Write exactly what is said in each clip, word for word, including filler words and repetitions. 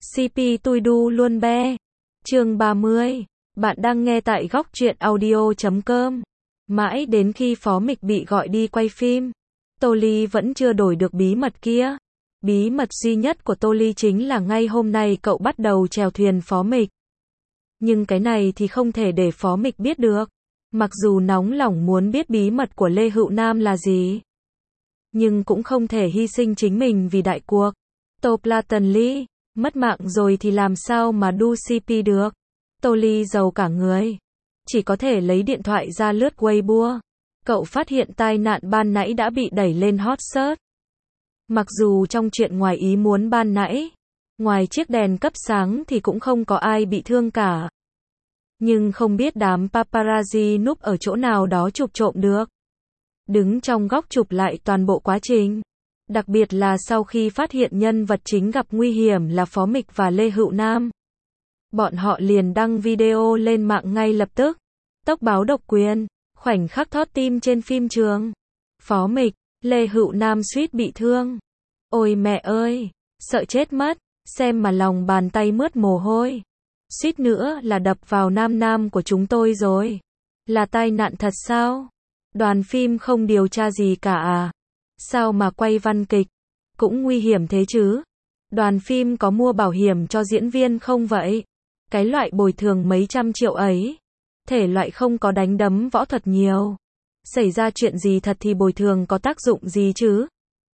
xê pê tôi đu luôn be. Chương ba mươi. Bạn đang nghe tại góc truyện audio chấm com. Mãi đến khi Phó Mịch bị gọi đi quay phim, Tô Ly vẫn chưa đổi được bí mật kia. Bí mật duy nhất của Tô Ly chính là ngay hôm nay cậu bắt đầu chèo thuyền Phó Mịch. Nhưng cái này thì không thể để Phó Mịch biết được. Mặc dù nóng lòng muốn biết bí mật của Lê Hữu Nam là gì, nhưng cũng không thể hy sinh chính mình vì đại cuộc. Tô Platon Ly, mất mạng rồi thì làm sao mà đu xê pê được. Tô Ly giàu cả người, chỉ có thể lấy điện thoại ra lướt Weibo. Cậu phát hiện tai nạn ban nãy đã bị đẩy lên hot search. Mặc dù trong chuyện ngoài ý muốn ban nãy, ngoài chiếc đèn cấp sáng thì cũng không có ai bị thương cả. Nhưng không biết đám paparazzi núp ở chỗ nào đó chụp trộm được. Đứng trong góc chụp lại toàn bộ quá trình. Đặc biệt là sau khi phát hiện nhân vật chính gặp nguy hiểm là Phó Mịch và Lê Hữu Nam. Bọn họ liền đăng video lên mạng ngay lập tức. Tốc báo độc quyền, khoảnh khắc thót tim trên phim trường. Phó Mịch, Lê Hữu Nam suýt bị thương. Ôi mẹ ơi, sợ chết mất, xem mà lòng bàn tay mướt mồ hôi. Suýt nữa là đập vào nam nam của chúng tôi rồi. Là tai nạn thật sao? Đoàn phim không điều tra gì cả à? Sao mà quay văn kịch? Cũng nguy hiểm thế chứ? Đoàn phim có mua bảo hiểm cho diễn viên không vậy? Cái loại bồi thường mấy trăm triệu ấy. Thể loại không có đánh đấm võ thuật nhiều. Xảy ra chuyện gì thật thì bồi thường có tác dụng gì chứ?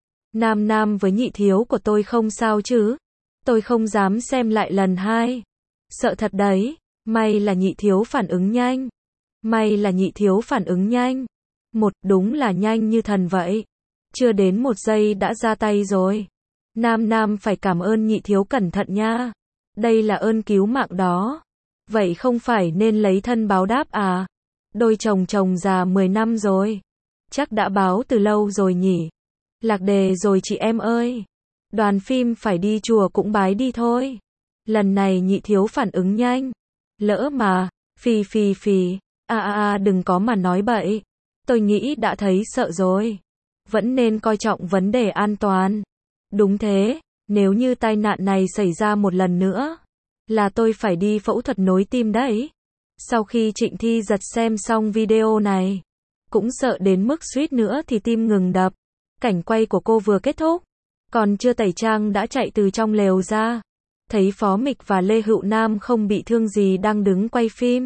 Nam nam với nhị thiếu của tôi không sao chứ? Tôi không dám xem lại lần hai. Sợ thật đấy. May là nhị thiếu phản ứng nhanh. May là nhị thiếu phản ứng nhanh. Một, đúng là nhanh như thần vậy. Chưa đến một giây đã ra tay rồi. Nam nam phải cảm ơn nhị thiếu cẩn thận nha. Đây là ơn cứu mạng đó. Vậy không phải nên lấy thân báo đáp à? Đôi chồng chồng già mười năm rồi. Chắc đã báo từ lâu rồi nhỉ. Lạc đề rồi chị em ơi. Đoàn phim phải đi chùa cũng bái đi thôi. Lần này nhị thiếu phản ứng nhanh. Lỡ mà, phì phì phì. À à à đừng có mà nói bậy. Tôi nghĩ đã thấy sợ rồi. Vẫn nên coi trọng vấn đề an toàn. Đúng thế, nếu như tai nạn này xảy ra một lần nữa, là tôi phải đi phẫu thuật nối tim đấy. Sau khi Trịnh Thi Giật xem xong video này, cũng sợ đến mức suýt nữa thì tim ngừng đập. Cảnh quay của cô vừa kết thúc, còn chưa tẩy trang đã chạy từ trong lều ra. Thấy Phó Mịch và Lê Hữu Nam không bị thương gì đang đứng quay phim,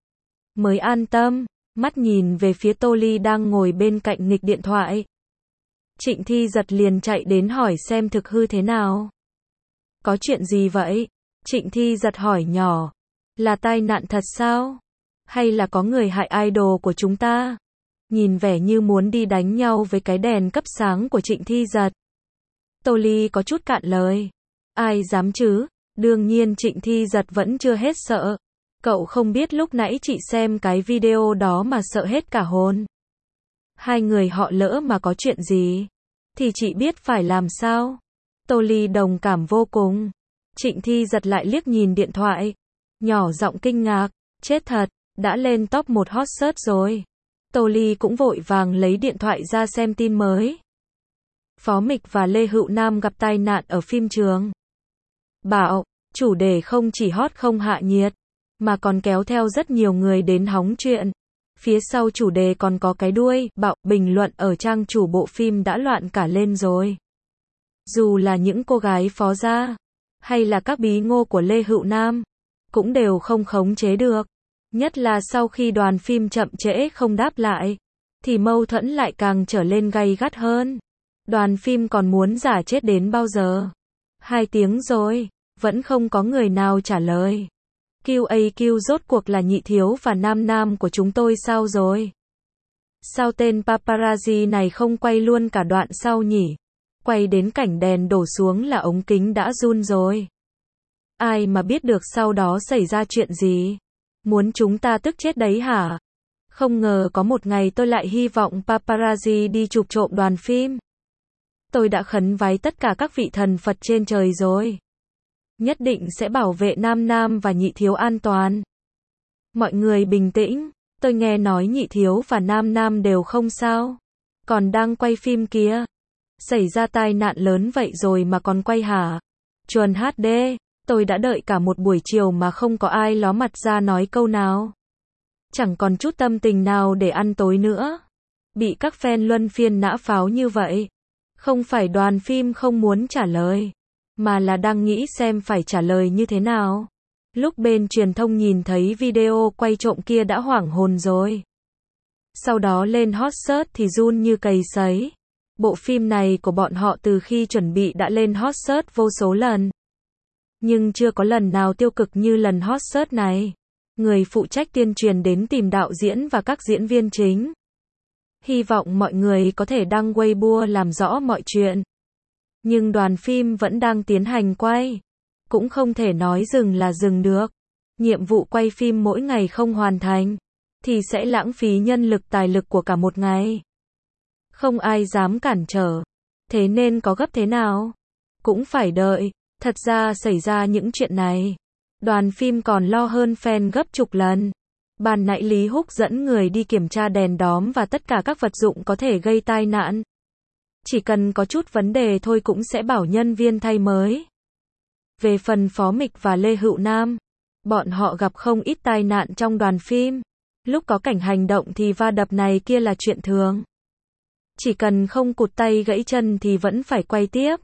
mới an tâm, mắt nhìn về phía Tô Ly đang ngồi bên cạnh nghịch điện thoại. Trịnh Thi Giật liền chạy đến hỏi xem thực hư thế nào. Có chuyện gì vậy? Trịnh Thi Giật hỏi nhỏ. Là tai nạn thật sao? Hay là có người hại idol của chúng ta? Nhìn vẻ như muốn đi đánh nhau với cái đèn cấp sáng của Trịnh Thi Giật. Tô Ly có chút cạn lời. Ai dám chứ? Đương nhiên Trịnh Thi Giật vẫn chưa hết sợ. Cậu không biết lúc nãy chị xem cái video đó mà sợ hết cả hồn. Hai người họ lỡ mà có chuyện gì, thì chị biết phải làm sao. Tô Ly đồng cảm vô cùng. Trịnh Thi Giật lại liếc nhìn điện thoại. Nhỏ giọng kinh ngạc. Chết thật, đã lên top một hot search rồi. Tô Ly cũng vội vàng lấy điện thoại ra xem tin mới. Phó Mịch và Lê Hữu Nam gặp tai nạn ở phim trường. Bảo, chủ đề không chỉ hot không hạ nhiệt, mà còn kéo theo rất nhiều người đến hóng chuyện. Phía sau chủ đề còn có cái đuôi, bạo, bình luận ở trang chủ bộ phim đã loạn cả lên rồi. Dù là những cô gái phó gia, hay là các bí ngô của Lê Hữu Nam, cũng đều không khống chế được. Nhất là sau khi đoàn phim chậm trễ không đáp lại, thì mâu thuẫn lại càng trở lên gay gắt hơn. Đoàn phim còn muốn giả chết đến bao giờ? Hai tiếng rồi, vẫn không có người nào trả lời. quy a quy rốt cuộc là nhị thiếu và nam nam của chúng tôi sao rồi? Sao tên paparazzi này không quay luôn cả đoạn sau nhỉ? Quay đến cảnh đèn đổ xuống là ống kính đã run rồi. Ai mà biết được sau đó xảy ra chuyện gì? Muốn chúng ta tức chết đấy hả? Không ngờ có một ngày tôi lại hy vọng paparazzi đi chụp trộm đoàn phim. Tôi đã khấn vái tất cả các vị thần Phật trên trời rồi. Nhất định sẽ bảo vệ nam nam và nhị thiếu an toàn. Mọi người bình tĩnh, tôi nghe nói nhị thiếu và nam nam đều không sao. Còn đang quay phim kìa. Xảy ra tai nạn lớn vậy rồi mà còn quay hả? Chuẩn hát đê, Tôi đã đợi cả một buổi chiều mà không có ai ló mặt ra nói câu nào. Chẳng còn chút tâm tình nào để ăn tối nữa. Bị các fan luân phiên nã pháo như vậy. Không phải đoàn phim không muốn trả lời, mà là đang nghĩ xem phải trả lời như thế nào. Lúc bên truyền thông nhìn thấy video quay trộm kia đã hoảng hồn rồi. Sau đó lên hot search thì run như cầy sấy. Bộ phim này của bọn họ từ khi chuẩn bị đã lên hot search vô số lần. Nhưng chưa có lần nào tiêu cực như lần hot search này. Người phụ trách tuyên truyền đến tìm đạo diễn và các diễn viên chính. Hy vọng mọi người có thể đăng Weibo làm rõ mọi chuyện. Nhưng đoàn phim vẫn đang tiến hành quay. Cũng không thể nói dừng là dừng được. Nhiệm vụ quay phim mỗi ngày không hoàn thành, thì sẽ lãng phí nhân lực tài lực của cả một ngày. Không ai dám cản trở. Thế nên có gấp thế nào? Cũng phải đợi. Thật ra xảy ra những chuyện này, đoàn phim còn lo hơn fan gấp chục lần. Ban nãy Lý Húc dẫn người đi kiểm tra đèn đóm và tất cả các vật dụng có thể gây tai nạn. Chỉ cần có chút vấn đề thôi cũng sẽ bảo nhân viên thay mới. Về phần Phó Mịch và Lê Hữu Nam, bọn họ gặp không ít tai nạn trong đoàn phim. Lúc có cảnh hành động thì va đập này kia là chuyện thường. Chỉ cần không cụt tay gãy chân thì vẫn phải quay tiếp.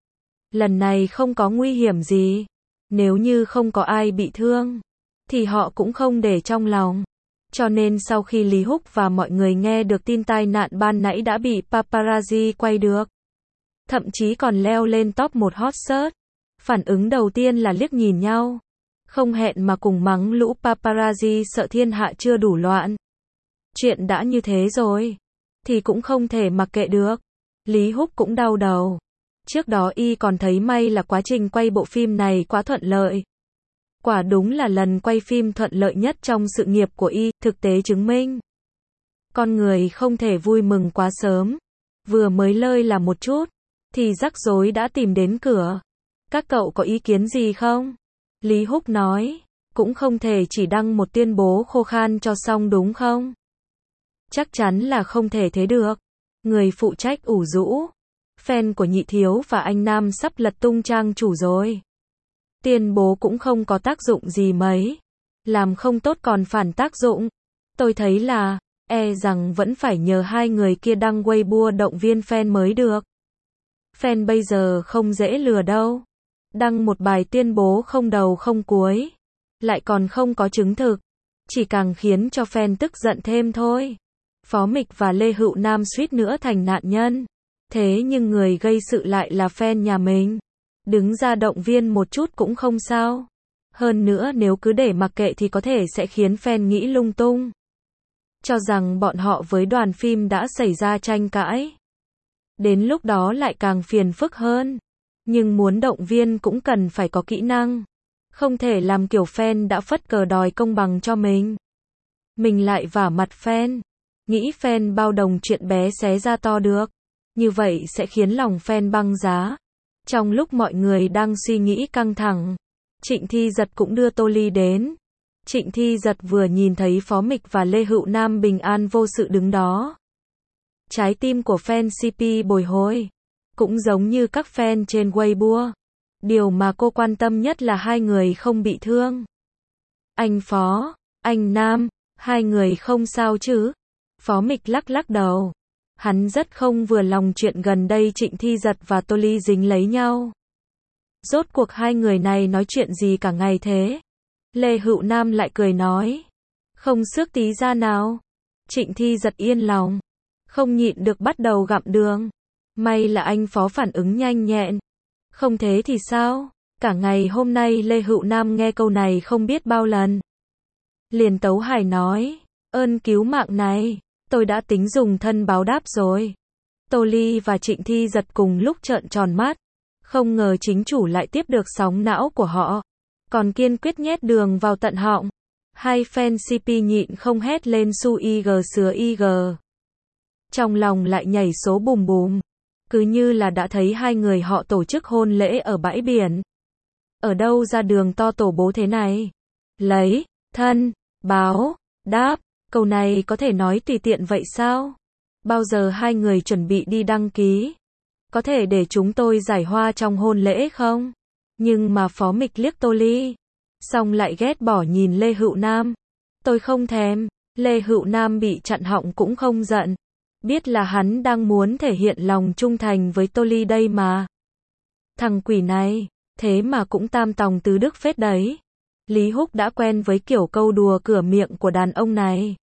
Lần này không có nguy hiểm gì. Nếu như không có ai bị thương, thì họ cũng không để trong lòng. Cho nên sau khi Lý Húc và mọi người nghe được tin tai nạn ban nãy đã bị paparazzi quay được, thậm chí còn leo lên top một hot search, phản ứng đầu tiên là liếc nhìn nhau. Không hẹn mà cùng mắng lũ paparazzi sợ thiên hạ chưa đủ loạn. Chuyện đã như thế rồi, thì cũng không thể mặc kệ được. Lý Húc cũng đau đầu. Trước đó y còn thấy may là quá trình quay bộ phim này quá thuận lợi. Quả đúng là lần quay phim thuận lợi nhất trong sự nghiệp của y, thực tế chứng minh. Con người không thể vui mừng quá sớm. Vừa mới lơi là một chút, thì rắc rối đã tìm đến cửa. Các cậu có ý kiến gì không? Lý Húc nói, cũng không thể chỉ đăng một tuyên bố khô khan cho xong đúng không? Chắc chắn là không thể thế được. Người phụ trách ủ rũ. Fan của Nhị Thiếu và anh Nam sắp lật tung trang chủ rồi. Tuyên bố cũng không có tác dụng gì mấy. Làm không tốt còn phản tác dụng. Tôi thấy là, e rằng vẫn phải nhờ hai người kia đăng Weibo động viên fan mới được. Fan bây giờ không dễ lừa đâu. Đăng một bài tuyên bố không đầu không cuối, lại còn không có chứng thực, chỉ càng khiến cho fan tức giận thêm thôi. Phó Mịch và Lê Hữu Nam suýt nữa thành nạn nhân. Thế nhưng người gây sự lại là fan nhà mình. Đứng ra động viên một chút cũng không sao. Hơn nữa nếu cứ để mặc kệ thì có thể sẽ khiến fan nghĩ lung tung. Cho rằng bọn họ với đoàn phim đã xảy ra tranh cãi. Đến lúc đó lại càng phiền phức hơn. Nhưng muốn động viên cũng cần phải có kỹ năng. Không thể làm kiểu fan đã phất cờ đòi công bằng cho mình. Mình lại vả mặt fan. Nghĩ fan bao đồng chuyện bé xé ra to được. Như vậy sẽ khiến lòng fan băng giá. Trong lúc mọi người đang suy nghĩ căng thẳng, Trịnh Thi Giật cũng đưa tô ly đến. Trịnh Thi Giật vừa nhìn thấy Phó Mịch và Lê Hữu Nam bình an vô sự đứng đó. Trái tim của fan xê pê bồi hồi. Cũng giống như các fan trên Weibo. Điều mà cô quan tâm nhất là hai người không bị thương. Anh Phó, anh Nam, hai người không sao chứ? Phó Mịch lắc lắc đầu. Hắn rất không vừa lòng chuyện gần đây Trịnh Thi Giật và Tô Ly dính lấy nhau. Rốt cuộc hai người này nói chuyện gì cả ngày thế? Lê Hữu Nam lại cười nói. Không xước tí ra nào. Trịnh Thi Giật yên lòng. Không nhịn được bắt đầu gặm đường. May là anh Phó phản ứng nhanh nhẹn. Không thế thì sao? Cả ngày hôm nay Lê Hữu Nam nghe câu này không biết bao lần. Liền tấu hài nói. Ơn cứu mạng này, tôi đã tính dùng thân báo đáp rồi. Tô Ly và Trịnh Thi Giật cùng lúc trợn tròn mắt. Không ngờ chính chủ lại tiếp được sóng não của họ. Còn kiên quyết nhét đường vào tận họng. Hai fan xê pê nhịn không hét lên su ig sứa ig. Trong lòng lại nhảy số bùm bùm. Cứ như là đã thấy hai người họ tổ chức hôn lễ ở bãi biển. Ở đâu ra đường to tổ bố thế này? Lấy, thân, báo, đáp. Câu này có thể nói tùy tiện vậy sao? Bao giờ hai người chuẩn bị đi đăng ký? Có thể để chúng tôi giải hoa trong hôn lễ không? Nhưng mà Phó Mịch liếc Tô Ly, xong lại ghét bỏ nhìn Lê Hữu Nam. Tôi không thèm. Lê Hữu Nam bị chặn họng cũng không giận. Biết là hắn đang muốn thể hiện lòng trung thành với Tô Ly đây mà. Thằng quỷ này, thế mà cũng tam tòng tứ đức phết đấy. Lý Húc đã quen với kiểu câu đùa cửa miệng của đàn ông này.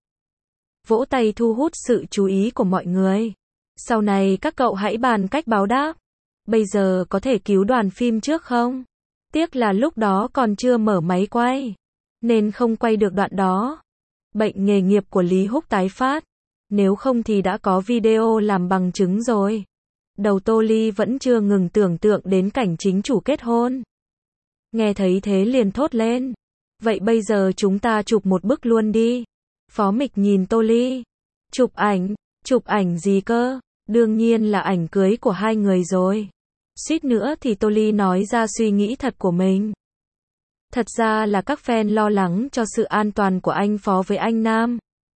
Vỗ tay thu hút sự chú ý của mọi người. Sau này các cậu hãy bàn cách báo đáp. Bây giờ có thể cứu đoàn phim trước không? Tiếc là lúc đó còn chưa mở máy quay, nên không quay được đoạn đó. Bệnh nghề nghiệp của Lý Húc tái phát. Nếu không thì đã có video làm bằng chứng rồi. Đầu Tô Ly vẫn chưa ngừng tưởng tượng đến cảnh chính chủ kết hôn. Nghe thấy thế liền thốt lên. Vậy bây giờ chúng ta chụp một bức luôn đi. Phó Mịch nhìn Tô Ly. Chụp ảnh? Chụp ảnh gì cơ? Đương nhiên là ảnh cưới của hai người rồi. Suýt nữa thì Tô Ly nói ra suy nghĩ thật của mình. Thật ra là các fan lo lắng cho sự an toàn của anh Phó với anh Nam.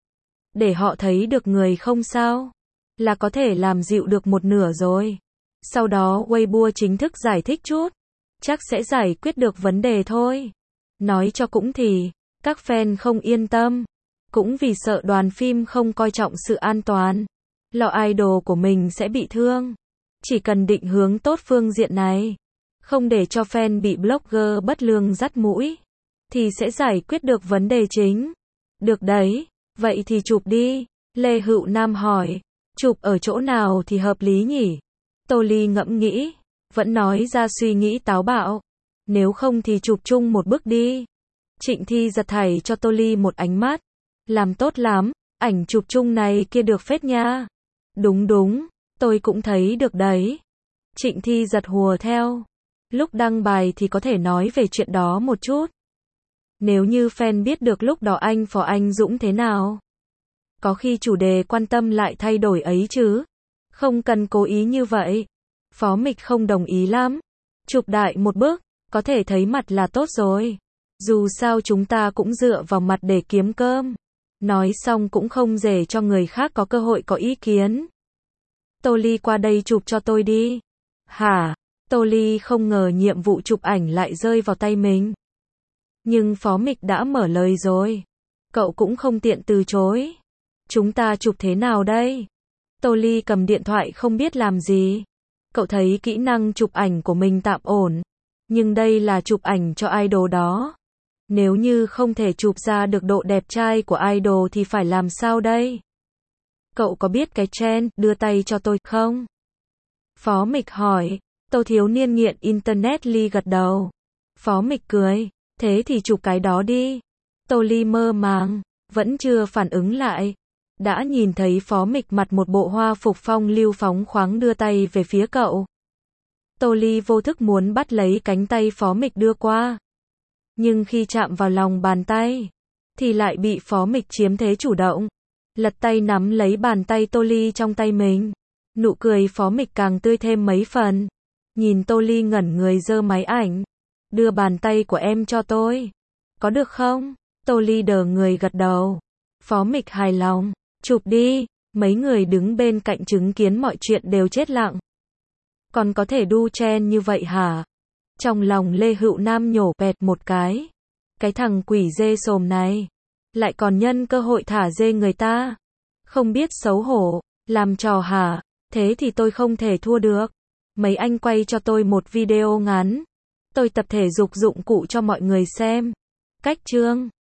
Để họ thấy được người không sao, là có thể làm dịu được một nửa rồi. Sau đó Weibo chính thức giải thích chút. Chắc sẽ giải quyết được vấn đề thôi. Nói cho cũng thì, các fan không yên tâm. Cũng vì sợ đoàn phim không coi trọng sự an toàn. Lo idol của mình sẽ bị thương. Chỉ cần định hướng tốt phương diện này, không để cho fan bị blogger bất lương dắt mũi, thì sẽ giải quyết được vấn đề chính. Được đấy, vậy thì chụp đi. Lê Hữu Nam hỏi, chụp ở chỗ nào thì hợp lý nhỉ? Tô Ly ngẫm nghĩ, vẫn nói ra suy nghĩ táo bạo. Nếu không thì chụp chung một bức đi. Trịnh Thi giật thảy cho Tô Ly một ánh mắt. Làm tốt lắm, ảnh chụp chung này kia được phết nha. Đúng đúng, tôi cũng thấy được đấy. Trịnh Thi giật hùa theo. Lúc đăng bài thì có thể nói về chuyện đó một chút. Nếu như fan biết được lúc đó anh Phó Anh Dũng thế nào. Có khi chủ đề quan tâm lại thay đổi ấy chứ. Không cần cố ý như vậy. Phó Mịch không đồng ý lắm. Chụp đại một bức, có thể thấy mặt là tốt rồi. Dù sao chúng ta cũng dựa vào mặt để kiếm cơm. Nói xong cũng không để cho người khác có cơ hội có ý kiến. Tô Ly qua đây chụp cho tôi đi. Hả? Tô Ly không ngờ nhiệm vụ chụp ảnh lại rơi vào tay mình. Nhưng Phó Mịch đã mở lời rồi. Cậu cũng không tiện từ chối. Chúng ta chụp thế nào đây? Tô Ly cầm điện thoại không biết làm gì. Cậu thấy kỹ năng chụp ảnh của mình tạm ổn. Nhưng đây là chụp ảnh cho idol đó. Nếu như không thể chụp ra được độ đẹp trai của idol thì phải làm sao đây? Cậu có biết cái trend đưa tay cho tôi không? Phó Mịch hỏi. Tô thiếu niên nghiện internet Ly gật đầu. Phó Mịch cười. Thế thì chụp cái đó đi. Tô Ly mơ màng, vẫn chưa phản ứng lại. Đã nhìn thấy Phó Mịch mặc một bộ hoa phục phong lưu phóng khoáng đưa tay về phía cậu. Tô Ly vô thức muốn bắt lấy cánh tay Phó Mịch đưa qua. Nhưng khi chạm vào lòng bàn tay, thì lại bị Phó Mịch chiếm thế chủ động. Lật tay nắm lấy bàn tay Tô Ly trong tay mình. Nụ cười Phó Mịch càng tươi thêm mấy phần. Nhìn Tô Ly ngẩn người giơ máy ảnh. Đưa bàn tay của em cho tôi. Có được không? Tô Ly đờ người gật đầu. Phó Mịch hài lòng. Chụp đi. Mấy người đứng bên cạnh chứng kiến mọi chuyện đều chết lặng. Còn có thể đu chen như vậy hả? Trong lòng Lê Hữu Nam nhổ bẹt một cái. Cái thằng quỷ dê sồm này. Lại còn nhân cơ hội thả dê người ta. Không biết xấu hổ. Làm trò hả? Thế thì tôi không thể thua được. Mấy anh quay cho tôi một video ngắn. Tôi tập thể dục dụng cụ cho mọi người xem. Cách chương